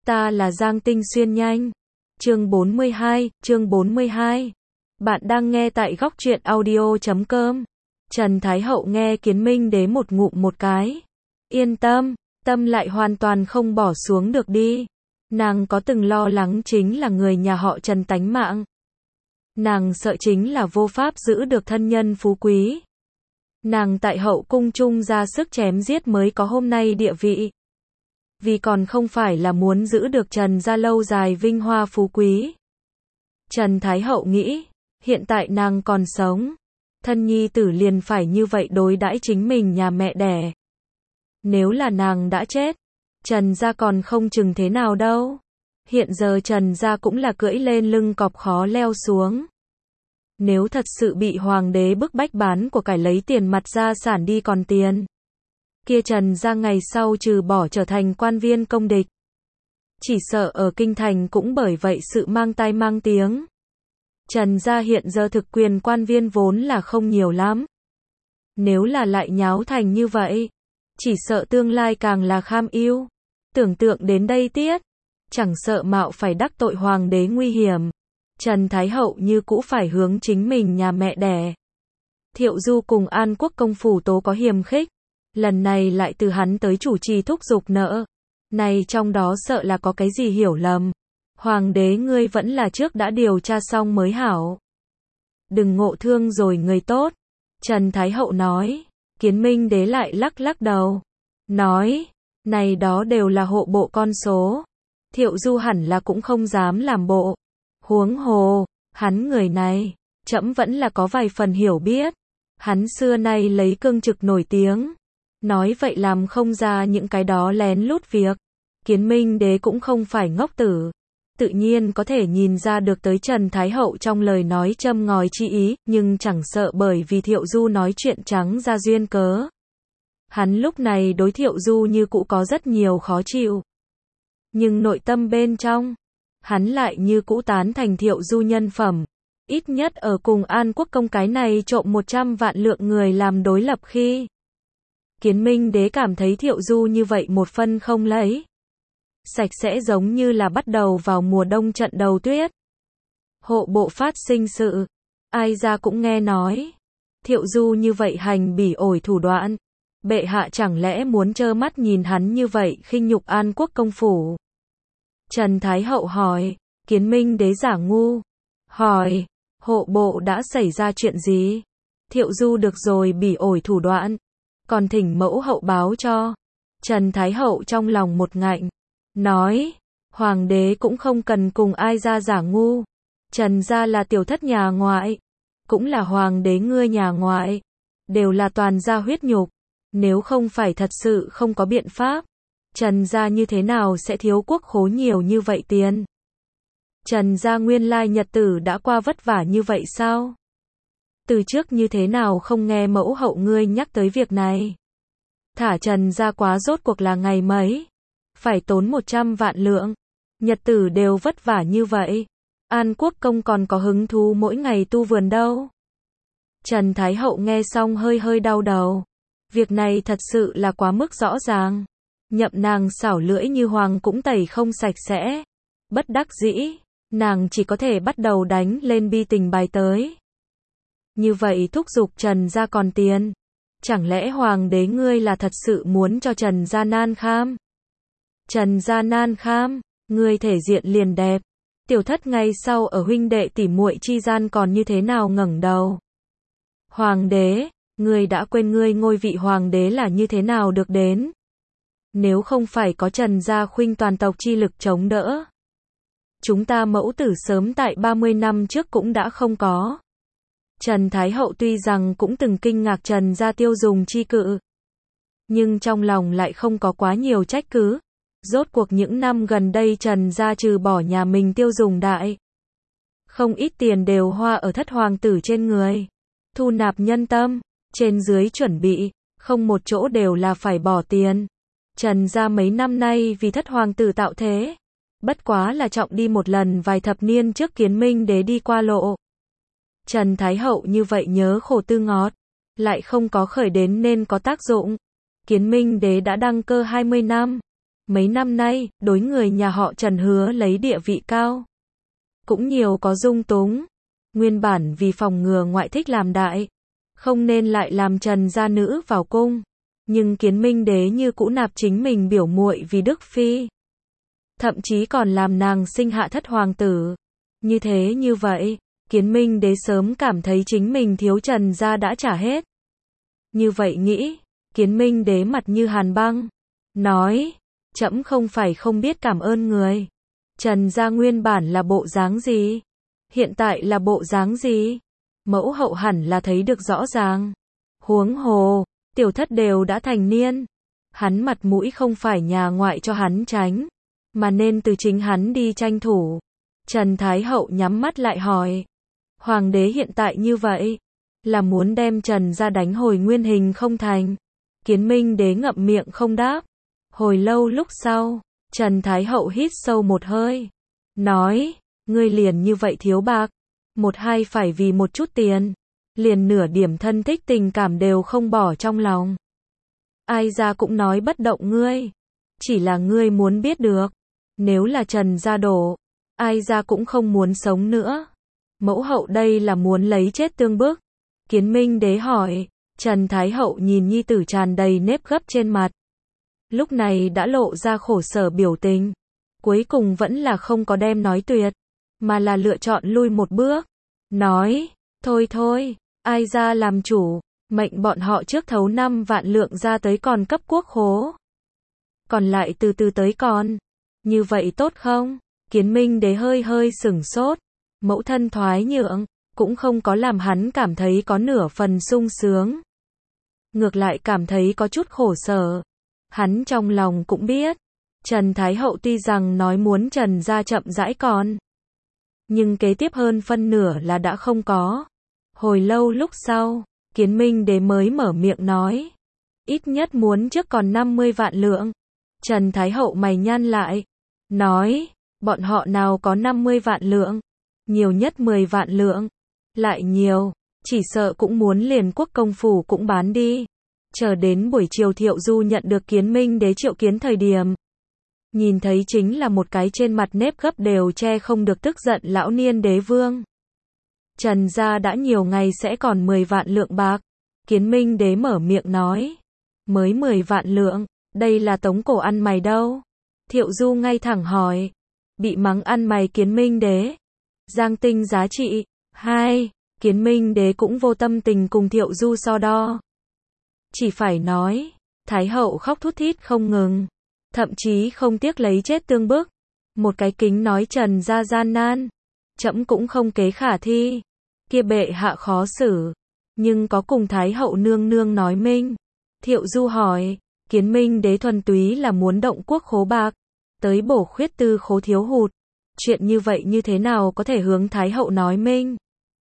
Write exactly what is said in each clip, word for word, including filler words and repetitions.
Ta là Giang Tinh Xuyên nhanh. Chương bốn mươi hai, chương bốn mươi hai. Bạn đang nghe tại góc truyện audio chấm com. Trần Thái Hậu nghe Kiến Minh Đế một ngụm một cái. Yên tâm, tâm lại hoàn toàn không bỏ xuống được đi. Nàng có từng lo lắng chính là người nhà họ Trần tánh mạng. Nàng sợ chính là vô pháp giữ được thân nhân phú quý. Nàng tại hậu cung chung ra sức chém giết mới có hôm nay địa vị. Vì còn không phải là muốn giữ được Trần gia lâu dài vinh hoa phú quý. Trần Thái Hậu nghĩ, hiện tại nàng còn sống, thân nhi tử liền phải như vậy đối đãi chính mình nhà mẹ đẻ. Nếu là nàng đã chết, Trần gia còn không chừng thế nào đâu. Hiện giờ Trần gia cũng là cưỡi lên lưng cọp khó leo xuống. Nếu thật sự bị hoàng đế bức bách bán của cải lấy tiền mặt gia sản đi còn tiền, kia Trần gia ngày sau trừ bỏ trở thành quan viên công địch, chỉ sợ ở kinh thành cũng bởi vậy sự mang tai mang tiếng. Trần gia hiện giờ thực quyền quan viên vốn là không nhiều lắm. Nếu là lại nháo thành như vậy, chỉ sợ tương lai càng là kham ưu. Tưởng tượng đến đây tiết, chẳng sợ mạo phải đắc tội hoàng đế nguy hiểm, Trần Thái Hậu như cũ phải hướng chính mình nhà mẹ đẻ. Thiệu Du cùng An Quốc công phủ tố có hiềm khích, lần này lại từ hắn tới chủ trì thúc giục nợ. Này trong đó sợ là có cái gì hiểu lầm. Hoàng đế ngươi vẫn là trước đã điều tra xong mới hảo. Đừng ngộ thương rồi người tốt. Trần Thái Hậu nói. Kiến Minh Đế lại lắc lắc đầu. Nói, này đó đều là hộ bộ con số. Thiệu Du hẳn là cũng không dám làm bộ. Huống hồ, hắn người này, trẫm vẫn là có vài phần hiểu biết. Hắn xưa nay lấy cương trực nổi tiếng. Nói vậy làm không ra những cái đó lén lút việc. Kiến Minh Đế cũng không phải ngốc tử. Tự nhiên có thể nhìn ra được tới Trần Thái Hậu trong lời nói châm ngòi chi ý, nhưng chẳng sợ bởi vì Thiệu Du nói chuyện trắng ra duyên cớ. Hắn lúc này đối Thiệu Du như cũ có rất nhiều khó chịu. Nhưng nội tâm bên trong, hắn lại như cũ tán thành Thiệu Du nhân phẩm. Ít nhất ở cùng An Quốc công cái này trộm một trăm vạn lượng người làm đối lập khi. Kiến Minh Đế cảm thấy Thiệu Du như vậy một phân không lấy. Sạch sẽ giống như là bắt đầu vào mùa đông trận đầu tuyết. Hộ bộ phát sinh sự. Ai ra cũng nghe nói. Thiệu Du như vậy hành bỉ ổi thủ đoạn. Bệ hạ chẳng lẽ muốn trơ mắt nhìn hắn như vậy khinh nhục An Quốc công phủ. Trần Thái Hậu hỏi. Kiến Minh Đế giả ngu. Hỏi. Hộ bộ đã xảy ra chuyện gì? Thiệu Du được rồi bỉ ổi thủ đoạn. Còn thỉnh mẫu hậu báo cho. Trần Thái Hậu trong lòng một ngạnh. Nói, hoàng đế cũng không cần cùng ai ra giả ngu. Trần gia là tiểu thất nhà ngoại, cũng là hoàng đế ngươi nhà ngoại, đều là toàn gia huyết nhục. Nếu không phải thật sự không có biện pháp, Trần gia như thế nào sẽ thiếu quốc khố nhiều như vậy tiền? Trần gia nguyên lai nhật tử đã qua vất vả như vậy sao? Từ trước như thế nào không nghe mẫu hậu ngươi nhắc tới việc này? Thả Trần gia quá rốt cuộc là ngày mấy? Phải tốn một trăm vạn lượng. Nhật tử đều vất vả như vậy. An Quốc công còn có hứng thú mỗi ngày tu vườn đâu. Trần Thái Hậu nghe xong hơi hơi đau đầu. Việc này thật sự là quá mức rõ ràng. Nhậm nàng xảo lưỡi như hoàng cũng tẩy không sạch sẽ. Bất đắc dĩ, nàng chỉ có thể bắt đầu đánh lên bi tình bài tới. Như vậy thúc giục Trần gia còn tiền. Chẳng lẽ hoàng đế ngươi là thật sự muốn cho Trần gia nan kham? Trần gia nan kham, ngươi thể diện liền đẹp. Tiểu thất ngày sau ở huynh đệ tỉ muội chi gian còn như thế nào ngẩng đầu. Hoàng đế, ngươi đã quên ngươi ngôi vị hoàng đế là như thế nào được đến. Nếu không phải có Trần gia khuynh toàn tộc chi lực chống đỡ. Chúng ta mẫu tử sớm tại ba mươi năm trước cũng đã không có. Trần Thái Hậu tuy rằng cũng từng kinh ngạc Trần gia tiêu dùng chi cự. Nhưng trong lòng lại không có quá nhiều trách cứ. Rốt cuộc những năm gần đây Trần gia trừ bỏ nhà mình tiêu dùng đại. Không ít tiền đều hoa ở thất hoàng tử trên người. Thu nạp nhân tâm, trên dưới chuẩn bị, không một chỗ đều là phải bỏ tiền. Trần gia mấy năm nay vì thất hoàng tử tạo thế. Bất quá là trọng đi một lần vài thập niên trước Kiến Minh Đế đi qua lộ. Trần Thái Hậu như vậy nhớ khổ tư ngọt. Lại không có khởi đến nên có tác dụng. Kiến Minh Đế đã đăng cơ hai mươi năm. Mấy năm nay, đối người nhà họ Trần hứa lấy địa vị cao. Cũng nhiều có dung túng. Nguyên bản vì phòng ngừa ngoại thích làm đại, không nên lại làm Trần gia nữ vào cung. Nhưng Kiến Minh đế như cũ nạp chính mình biểu muội vì Đức Phi. Thậm chí còn làm nàng sinh hạ thất hoàng tử. Như thế như vậy, Kiến Minh đế sớm cảm thấy chính mình thiếu Trần gia đã trả hết. Như vậy nghĩ, Kiến Minh đế mặt như hàn băng. Nói, trẫm không phải không biết cảm ơn người. Trần gia nguyên bản là bộ dáng gì? Hiện tại là bộ dáng gì? Mẫu hậu hẳn là thấy được rõ ràng. Huống hồ, tiểu thất đều đã thành niên. Hắn mặt mũi không phải nhà ngoại cho hắn tránh, mà nên từ chính hắn đi tranh thủ. Trần Thái hậu nhắm mắt lại hỏi. Hoàng đế hiện tại như vậy, là muốn đem Trần gia đánh hồi nguyên hình không thành? Kiến Minh đế ngậm miệng không đáp. Hồi lâu lúc sau, Trần Thái hậu hít sâu một hơi. Nói, ngươi liền như vậy thiếu bạc. Một hai phải vì một chút tiền. Liền nửa điểm thân thích tình cảm đều không bỏ trong lòng. Ai ra cũng nói bất động ngươi. Chỉ là ngươi muốn biết được. Nếu là Trần gia đổ, ai ra cũng không muốn sống nữa. Mẫu hậu đây là muốn lấy chết tương bức. Kiến Minh đế hỏi. Trần Thái hậu nhìn nhi tử tràn đầy nếp gấp trên mặt. Lúc này đã lộ ra khổ sở biểu tình. Cuối cùng vẫn là không có đem nói tuyệt, mà là lựa chọn lui một bước. Nói, thôi thôi, ai ra làm chủ, mệnh bọn họ trước thấu năm vạn lượng ra tới còn cấp quốc khố. Còn lại từ từ tới còn. Như vậy tốt không? Kiến Minh đế hơi hơi sửng sốt. Mẫu thân thoái nhượng, cũng không có làm hắn cảm thấy có nửa phần sung sướng. Ngược lại cảm thấy có chút khổ sở. Hắn trong lòng cũng biết, Trần Thái hậu tuy rằng nói muốn Trần gia chậm rãi còn, nhưng kế tiếp hơn phân nửa là đã không có. Hồi lâu lúc sau, Kiến Minh đế mới mở miệng nói, ít nhất muốn trước còn năm mươi vạn lượng. Trần Thái hậu mày nhăn lại, nói, bọn họ nào có năm mươi vạn lượng, nhiều nhất mười vạn lượng, lại nhiều, chỉ sợ cũng muốn liền quốc công phủ cũng bán đi. Chờ đến buổi chiều Thiệu Du nhận được Kiến Minh đế triệu kiến thời điểm, nhìn thấy chính là một cái trên mặt nếp gấp đều che không được tức giận lão niên đế vương. Trần gia đã nhiều ngày sẽ còn mười vạn lượng bạc. Kiến Minh đế mở miệng nói, mới mười vạn lượng, đây là tống cổ ăn mày đâu? Thiệu Du ngay thẳng hỏi, bị mắng ăn mày Kiến Minh đế. Giang tinh giá trị, hai, Kiến Minh đế cũng vô tâm tình cùng Thiệu Du so đo. Chỉ phải nói, Thái hậu khóc thút thít không ngừng, thậm chí không tiếc lấy chết tương bức. Một cái kính nói Trần gia gian nan, trẫm cũng không kế khả thi. Kia bệ hạ khó xử, nhưng có cùng Thái hậu nương nương nói minh. Thiệu Du hỏi, Kiến Minh đế thuần túy là muốn động quốc khố bạc, tới bổ khuyết tư khố thiếu hụt. Chuyện như vậy như thế nào có thể hướng Thái hậu nói minh?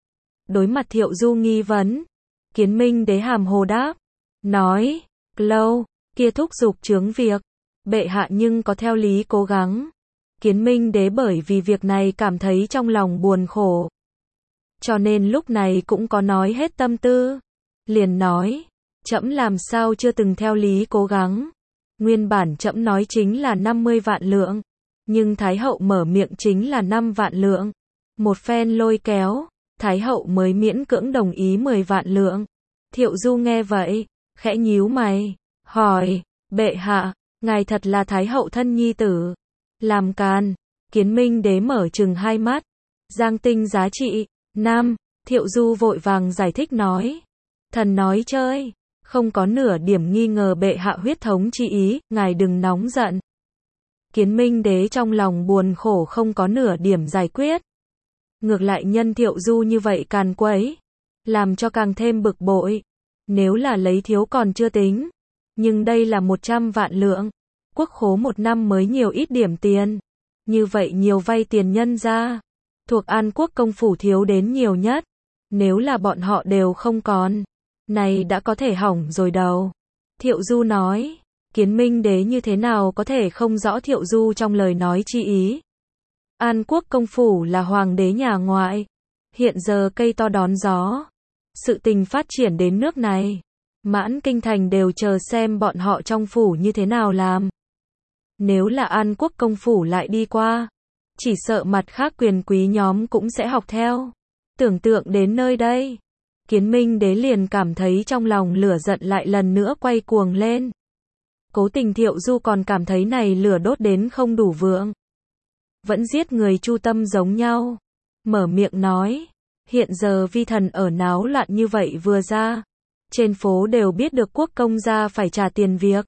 Đối mặt Thiệu Du nghi vấn, Kiến Minh đế hàm hồ đáp, nói, lâu, kia thúc giục chướng việc, bệ hạ nhưng có theo lý cố gắng. Kiến Minh đế bởi vì việc này cảm thấy trong lòng buồn khổ, cho nên lúc này cũng có nói hết tâm tư. Liền nói, trẫm làm sao chưa từng theo lý cố gắng. Nguyên bản trẫm nói chính là năm mươi vạn lượng, nhưng Thái hậu mở miệng chính là năm vạn lượng. Một phen lôi kéo, Thái hậu mới miễn cưỡng đồng ý mười vạn lượng. Thiệu Du nghe vậy, khẽ nhíu mày, hỏi, bệ hạ, ngài thật là Thái hậu thân nhi tử, làm càn. Kiến Minh đế mở trừng hai mắt, Giang tinh giá trị, năm, Thiệu Du vội vàng giải thích nói, thần nói chơi, không có nửa điểm nghi ngờ bệ hạ huyết thống chi ý, ngài đừng nóng giận. Kiến Minh đế trong lòng buồn khổ không có nửa điểm giải quyết. Ngược lại nhân Thiệu Du như vậy càn quấy, làm cho càng thêm bực bội. Nếu là lấy thiếu còn chưa tính, nhưng đây là một trăm vạn lượng, quốc khố một năm mới nhiều ít điểm tiền. Như vậy nhiều vay tiền nhân ra, thuộc An quốc công phủ thiếu đến nhiều nhất. Nếu là bọn họ đều không còn, này đã có thể hỏng rồi đầu. Thiệu Du nói, Kiến Minh đế như thế nào có thể không rõ Thiệu Du trong lời nói chi ý. An quốc công phủ là hoàng đế nhà ngoại, hiện giờ cây to đón gió. Sự tình phát triển đến nước này, mãn kinh thành đều chờ xem bọn họ trong phủ như thế nào làm. Nếu là An Quốc công phủ lại đi qua, chỉ sợ mặt khác quyền quý nhóm cũng sẽ học theo. Tưởng tượng đến nơi đây, Kiến Minh Đế liền cảm thấy trong lòng lửa giận lại lần nữa quay cuồng lên. Cố Tình Thiệu Du còn cảm thấy này lửa đốt đến không đủ vượng. Vẫn giết người chu tâm giống nhau. Mở miệng nói, hiện giờ vi thần ở náo loạn như vậy vừa ra. Trên phố đều biết được quốc công gia phải trả tiền việc.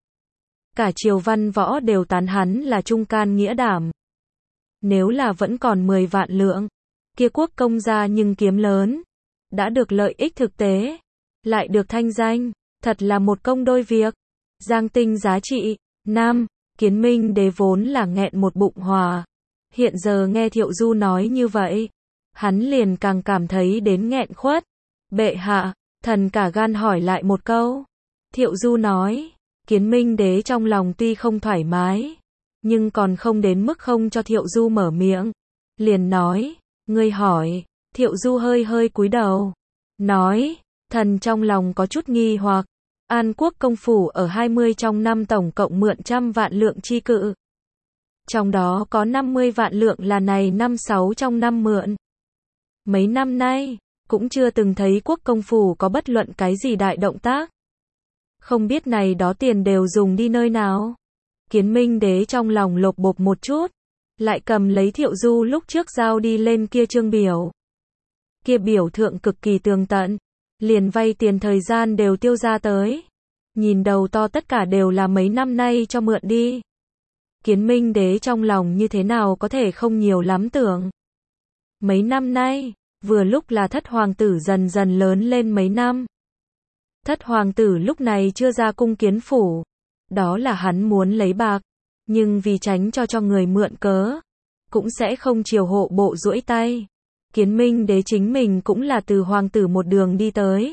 Cả triều văn võ đều tán hắn là trung can nghĩa đảm. Nếu là vẫn còn mười vạn lượng, kia quốc công gia nhưng kiếm lớn. Đã được lợi ích thực tế, lại được thanh danh, thật là một công đôi việc. Giang tinh giá trị, nam, Kiến Minh Đế vốn là nghẹn một bụng hòa. Hiện giờ nghe Thiệu Du nói như vậy, hắn liền càng cảm thấy đến nghẹn khuất. Bệ hạ, thần cả gan hỏi lại một câu. Thiệu Du nói, Kiến Minh Đế trong lòng tuy không thoải mái, nhưng còn không đến mức không cho Thiệu Du mở miệng. Liền nói, ngươi hỏi. Thiệu Du hơi hơi cúi đầu, nói, thần trong lòng có chút nghi hoặc. An Quốc công phủ ở hai mươi trong năm tổng cộng mượn trăm vạn lượng chi cự. Trong đó có năm mươi vạn lượng là này năm sáu trong năm mượn. Mấy năm nay, cũng chưa từng thấy quốc công phủ có bất luận cái gì đại động tác. Không biết này đó tiền đều dùng đi nơi nào. Kiến Minh Đế trong lòng lột bột một chút, lại cầm lấy Thiệu Du lúc trước giao đi lên kia trương biểu. Kia biểu thượng cực kỳ tường tận, liền vay tiền thời gian đều tiêu ra tới. Nhìn đầu to tất cả đều là mấy năm nay cho mượn đi. Kiến Minh Đế trong lòng như thế nào có thể không nhiều lắm tưởng. Mấy năm nay, vừa lúc là thất hoàng tử dần dần lớn lên mấy năm. Thất hoàng tử lúc này chưa ra cung kiến phủ. Đó là hắn muốn lấy bạc, nhưng vì tránh cho cho người mượn cớ, cũng sẽ không chiều hộ bộ duỗi tay. Kiến Minh Đế chính mình cũng là từ hoàng tử một đường đi tới.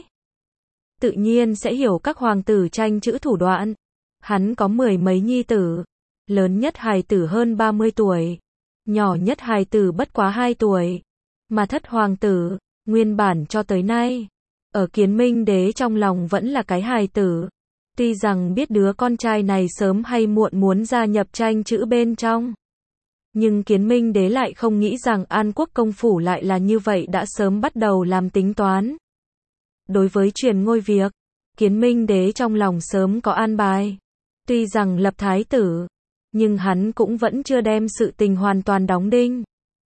Tự nhiên sẽ hiểu các hoàng tử tranh chữ thủ đoạn. Hắn có mười mấy nhi tử, lớn nhất hài tử hơn ba mươi tuổi, nhỏ nhất hài tử bất quá hai tuổi. Mà thất hoàng tử, nguyên bản cho tới nay, ở Kiến Minh Đế trong lòng vẫn là cái hài tử. Tuy rằng biết đứa con trai này sớm hay muộn muốn gia nhập tranh chữ bên trong, nhưng Kiến Minh Đế lại không nghĩ rằng An Quốc công phủ lại là như vậy đã sớm bắt đầu làm tính toán. Đối với truyền ngôi việc, Kiến Minh Đế trong lòng sớm có an bài. Tuy rằng lập thái tử, nhưng hắn cũng vẫn chưa đem sự tình hoàn toàn đóng đinh,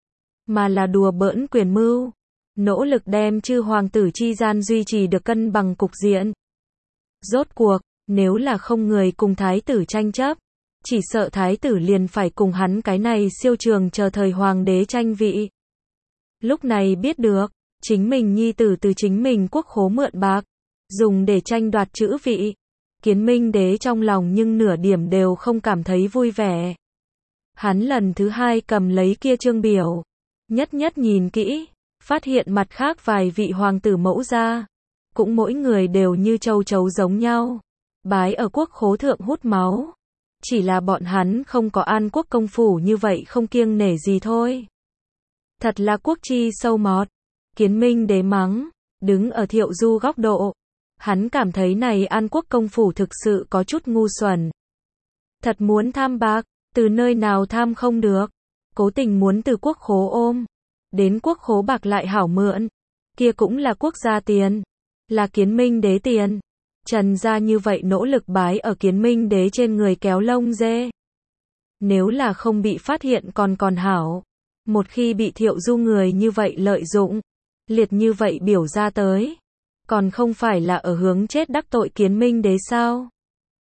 mà là đùa bỡn quyền mưu, nỗ lực đem chư hoàng tử chi gian duy trì được cân bằng cục diện. Rốt cuộc, nếu là không người cùng thái tử tranh chấp, chỉ sợ thái tử liền phải cùng hắn cái này siêu trường chờ thời hoàng đế tranh vị. Lúc này biết được, chính mình nhi tử từ chính mình quốc khố mượn bạc, dùng để tranh đoạt chữ vị. Kiến Minh Đế trong lòng nhưng nửa điểm đều không cảm thấy vui vẻ. Hắn lần thứ hai cầm lấy kia trương biểu, nhất nhất nhìn kỹ, phát hiện mặt khác vài vị hoàng tử mẫu gia, cũng mỗi người đều như châu chấu giống nhau, bái ở quốc khố thượng hút máu. Chỉ là bọn hắn không có An Quốc công phủ như vậy không kiêng nể gì thôi. Thật là quốc chi sâu mọt. Kiến Minh Đế mắng, đứng ở Thiệu Du góc độ. Hắn cảm thấy này An Quốc công phủ thực sự có chút ngu xuẩn. Thật muốn tham bạc, từ nơi nào tham không được. Cố tình muốn từ quốc khố ôm, đến quốc khố bạc lại hảo mượn. Kia cũng là quốc gia tiền, là Kiến Minh Đế tiền. Trần gia như vậy nỗ lực bái ở Kiến Minh Đế trên người kéo lông dê. Nếu là không bị phát hiện còn còn hảo. Một khi bị Thiệu Du người như vậy lợi dụng, liệt như vậy biểu ra tới, còn không phải là ở hướng chết đắc tội Kiến Minh Đế sao?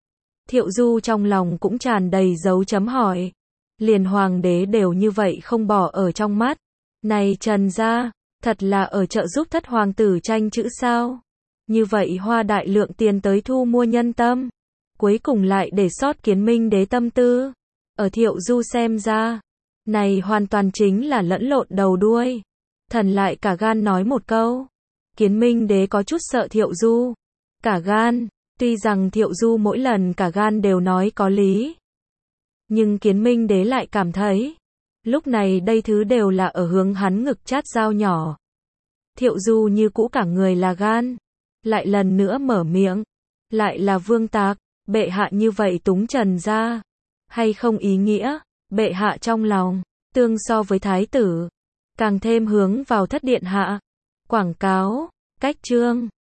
Thiệu Du trong lòng cũng tràn đầy dấu chấm hỏi. Liền hoàng đế đều như vậy không bỏ ở trong mắt. Này Trần gia, thật là ở trợ giúp thất hoàng tử tranh chữ sao? Như vậy hoa đại lượng tiền tới thu mua nhân tâm, cuối cùng lại để sót Kiến Minh Đế tâm tư. Ở Thiệu Du xem ra, này hoàn toàn chính là lẫn lộn đầu đuôi. Thần lại cả gan nói một câu. Kiến Minh Đế có chút sợ Thiệu Du. Cả gan, tuy rằng Thiệu Du mỗi lần cả gan đều nói có lý. Nhưng Kiến Minh Đế lại cảm thấy, lúc này đây thứ đều là ở hướng hắn ngực chát dao nhỏ. Thiệu Du như cũ cả người là gan. Lại lần nữa mở miệng. Lại là Vương Tạc, bệ hạ như vậy túng Trần gia. hay không ý nghĩa, bệ hạ trong lòng, tương so với thái tử, càng thêm hướng vào thất điện hạ. Quảng cáo, cách chương